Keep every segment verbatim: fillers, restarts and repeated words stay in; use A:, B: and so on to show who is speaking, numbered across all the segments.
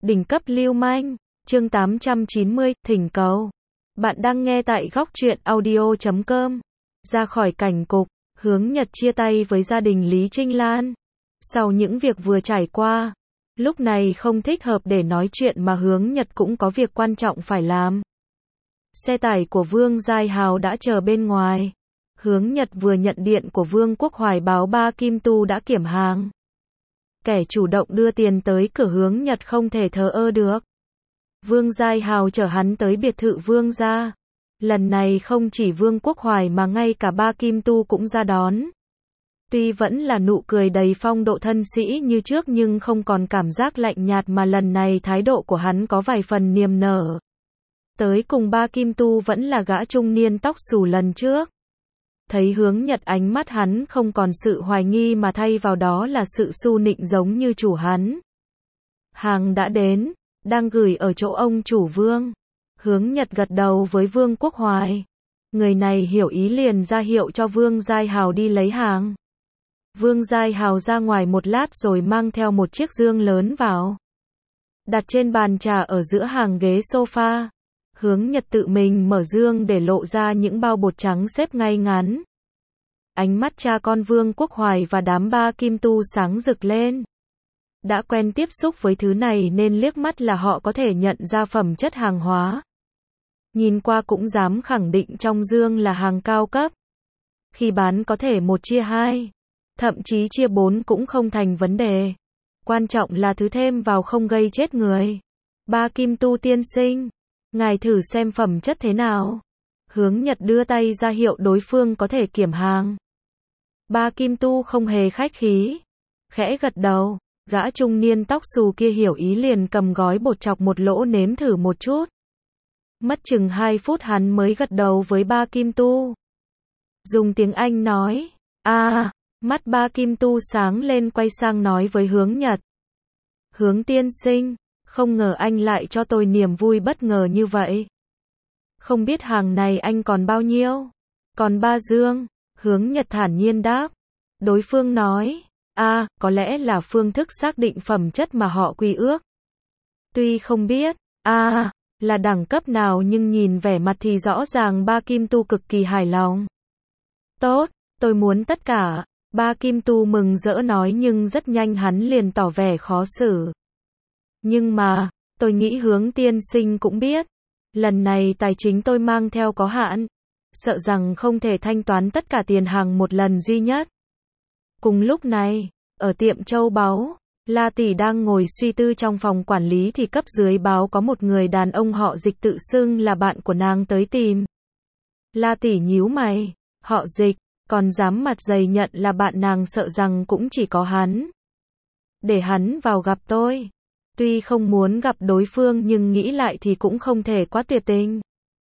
A: Đỉnh cấp lưu manh, chương tám trăm chín mươi, thỉnh cầu. Bạn đang nghe tại góc truyện audio chấm com. Ra khỏi cảnh cục, Hướng Nhật chia tay với gia đình Lý Trinh Lan. Sau những việc vừa trải qua, lúc này không thích hợp để nói chuyện mà Hướng Nhật cũng có việc quan trọng phải làm. Xe tải của Vương Giai Hào đã chờ bên ngoài. Hướng Nhật vừa nhận điện của Vương Quốc Hoài báo ba Kim Tu đã kiểm hàng. Kẻ chủ động đưa tiền tới cửa Hướng Nhật không thể thờ ơ được. Vương Giai Hào chở hắn tới biệt thự Vương gia. Lần này không chỉ Vương Quốc Hoài mà ngay cả ba Kim Tu cũng ra đón. Tuy vẫn là nụ cười đầy phong độ thân sĩ như trước nhưng không còn cảm giác lạnh nhạt mà lần này thái độ của hắn có vài phần niềm nở. Tới cùng ba Kim Tu vẫn là gã trung niên tóc xù lần trước. Thấy Hướng Nhật ánh mắt hắn không còn sự hoài nghi mà thay vào đó là sự su nịnh giống như chủ hắn. Hàng đã đến, đang gửi ở chỗ ông chủ Vương. Hướng Nhật gật đầu với Vương Quốc Hoài. Người này hiểu ý liền ra hiệu cho Vương Giai Hào đi lấy hàng. Vương Giai Hào ra ngoài một lát rồi mang theo một chiếc dương lớn vào. Đặt trên bàn trà ở giữa hàng ghế sofa. Hướng Nhật tự mình mở dương để lộ ra những bao bột trắng xếp ngay ngắn. Ánh mắt cha con Vương Quốc Hoài và đám ba Kim Tu sáng rực lên. Đã quen tiếp xúc với thứ này nên liếc mắt là họ có thể nhận ra phẩm chất hàng hóa. Nhìn qua cũng dám khẳng định trong dương là hàng cao cấp. Khi bán có thể một chia hai, thậm chí chia bốn cũng không thành vấn đề. Quan trọng là thứ thêm vào không gây chết người. Ba Kim Tu tiên sinh, ngài thử xem phẩm chất thế nào. Hướng Nhật đưa tay ra hiệu đối phương có thể kiểm hàng. Ba Kim Tu không hề khách khí, khẽ gật đầu. Gã trung niên tóc xù kia hiểu ý liền cầm gói bột chọc một lỗ nếm thử một chút. Mất chừng hai phút hắn mới gật đầu với ba Kim Tu. Dùng tiếng Anh nói, à, mắt ba Kim Tu sáng lên quay sang nói với Hướng Nhật. Hướng tiên sinh, không ngờ anh lại cho tôi niềm vui bất ngờ như vậy. Không biết hàng này anh còn bao nhiêu? Còn ba dương, Hướng Nhật thản nhiên đáp. Đối phương nói, à, có lẽ là phương thức xác định phẩm chất mà họ quy ước. Tuy không biết, à, là đẳng cấp nào nhưng nhìn vẻ mặt thì rõ ràng ba Kim Tu cực kỳ hài lòng. Tốt, tôi muốn tất cả, ba Kim Tu mừng rỡ nói nhưng rất nhanh hắn liền tỏ vẻ khó xử. Nhưng mà, tôi nghĩ Hướng tiên sinh cũng biết, lần này tài chính tôi mang theo có hạn, sợ rằng không thể thanh toán tất cả tiền hàng một lần duy nhất. Cùng lúc này, ở tiệm châu báu, La Tỷ đang ngồi suy tư trong phòng quản lý thì cấp dưới báo có một người đàn ông họ Dịch tự xưng là bạn của nàng tới tìm. La Tỷ nhíu mày, họ Dịch, còn dám mặt dày nhận là bạn nàng sợ rằng cũng chỉ có hắn. Để hắn vào gặp tôi. Tuy không muốn gặp đối phương nhưng nghĩ lại thì cũng không thể quá tuyệt tình.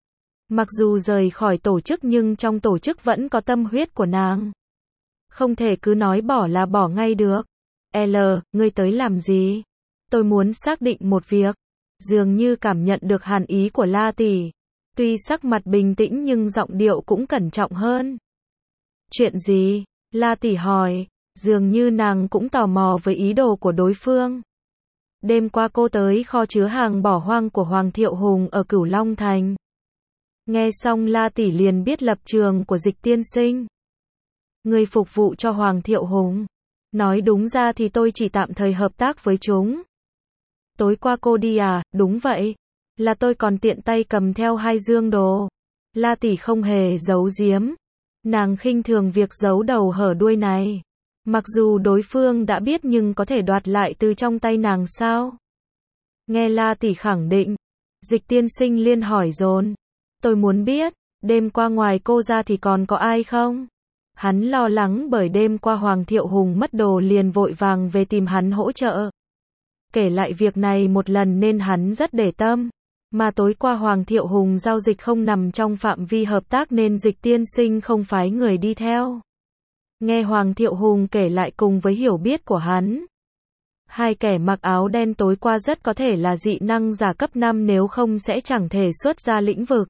A: Mặc dù rời khỏi tổ chức nhưng trong tổ chức vẫn có tâm huyết của nàng. Không thể cứ nói bỏ là bỏ ngay được. L, ngươi tới làm gì? Tôi muốn xác định một việc. Dường như cảm nhận được hàn ý của La Tỷ. Tuy sắc mặt bình tĩnh nhưng giọng điệu cũng cẩn trọng hơn. Chuyện gì? La Tỷ hỏi. Dường như nàng cũng tò mò với ý đồ của đối phương. Đêm qua cô tới kho chứa hàng bỏ hoang của Hoàng Thiệu Hùng ở Cửu Long Thành. Nghe xong La Tỷ liền biết lập trường của Dịch tiên sinh. Người phục vụ cho Hoàng Thiệu Hùng. Nói đúng ra thì tôi chỉ tạm thời hợp tác với chúng. Tối qua cô đi à? Đúng vậy. Là tôi còn tiện tay cầm theo hai dương đồ. La Tỷ không hề giấu giếm. Nàng khinh thường việc giấu đầu hở đuôi này. Mặc dù đối phương đã biết nhưng có thể đoạt lại từ trong tay nàng sao? Nghe La Tỷ khẳng định. Dịch tiên sinh liên hỏi dồn. Tôi muốn biết, đêm qua ngoài cô ra thì còn có ai không? Hắn lo lắng bởi đêm qua Hoàng Thiệu Hùng mất đồ liền vội vàng về tìm hắn hỗ trợ. Kể lại việc này một lần nên hắn rất để tâm. Mà tối qua Hoàng Thiệu Hùng giao dịch không nằm trong phạm vi hợp tác nên Dịch tiên sinh không phái người đi theo. Nghe Hoàng Thiệu Hùng kể lại cùng với hiểu biết của hắn. Hai kẻ mặc áo đen tối qua rất có thể là dị năng giả cấp năm nếu không sẽ chẳng thể xuất ra lĩnh vực.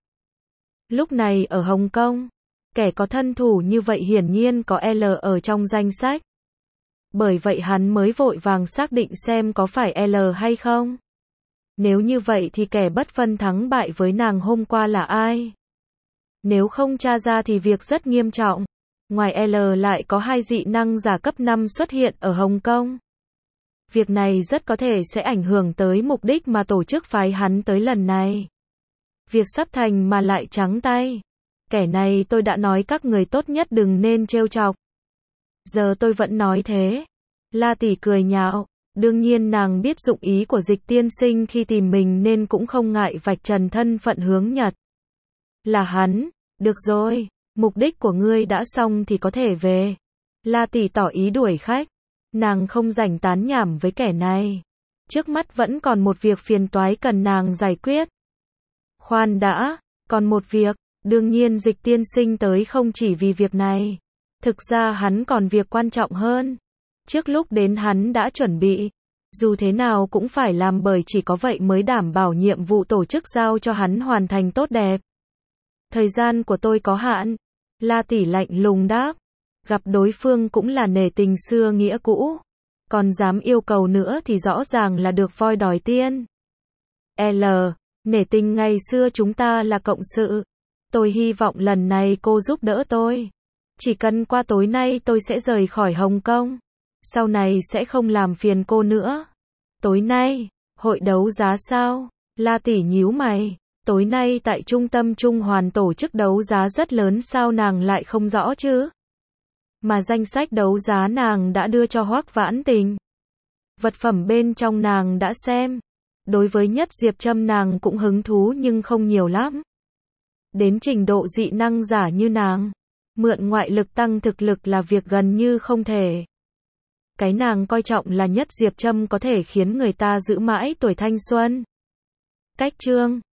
A: Lúc này ở Hồng Kông, kẻ có thân thủ như vậy hiển nhiên có L ở trong danh sách. Bởi vậy hắn mới vội vàng xác định xem có phải L hay không. Nếu như vậy thì kẻ bất phân thắng bại với nàng hôm qua là ai? Nếu không tra ra thì việc rất nghiêm trọng. Ngoài L lại có hai dị năng giả cấp năm xuất hiện ở Hồng Kông. Việc này rất có thể sẽ ảnh hưởng tới mục đích mà tổ chức phái hắn tới lần này. Việc sắp thành mà lại trắng tay. Kẻ này tôi đã nói các người tốt nhất đừng nên trêu chọc. Giờ tôi vẫn nói thế. La Tỷ cười nhạo. Đương nhiên nàng biết dụng ý của Dịch tiên sinh khi tìm mình nên cũng không ngại vạch trần thân phận Hướng Nhật. Là hắn. Được rồi. Mục đích của ngươi đã xong thì có thể về. La Tỷ tỏ ý đuổi khách. Nàng không rảnh tán nhảm với kẻ này. Trước mắt vẫn còn một việc phiền toái cần nàng giải quyết. Khoan đã, còn một việc, đương nhiên Dịch tiên sinh tới không chỉ vì việc này. Thực ra hắn còn việc quan trọng hơn. Trước lúc đến hắn đã chuẩn bị. Dù thế nào cũng phải làm bởi chỉ có vậy mới đảm bảo nhiệm vụ tổ chức giao cho hắn hoàn thành tốt đẹp. Thời gian của tôi có hạn. La Tỷ lạnh lùng đáp. Gặp đối phương cũng là nể tình xưa nghĩa cũ. Còn dám yêu cầu nữa thì rõ ràng là được voi đòi tiên. L. Nể tình ngày xưa chúng ta là cộng sự. Tôi hy vọng lần này cô giúp đỡ tôi. Chỉ cần qua tối nay tôi sẽ rời khỏi Hồng Kông. Sau này sẽ không làm phiền cô nữa. Tối nay, hội đấu giá sao? La Tỷ nhíu mày. Tối nay tại trung tâm Trung Hoàn tổ chức đấu giá rất lớn sao nàng lại không rõ chứ? Mà danh sách đấu giá nàng đã đưa cho Hoắc Vãn Tình. Vật phẩm bên trong nàng đã xem. Đối với Nhất Diệp Trâm nàng cũng hứng thú nhưng không nhiều lắm. Đến trình độ dị năng giả như nàng, mượn ngoại lực tăng thực lực là việc gần như không thể. Cái nàng coi trọng là Nhất Diệp Trâm có thể khiến người ta giữ mãi tuổi thanh xuân. Cách chương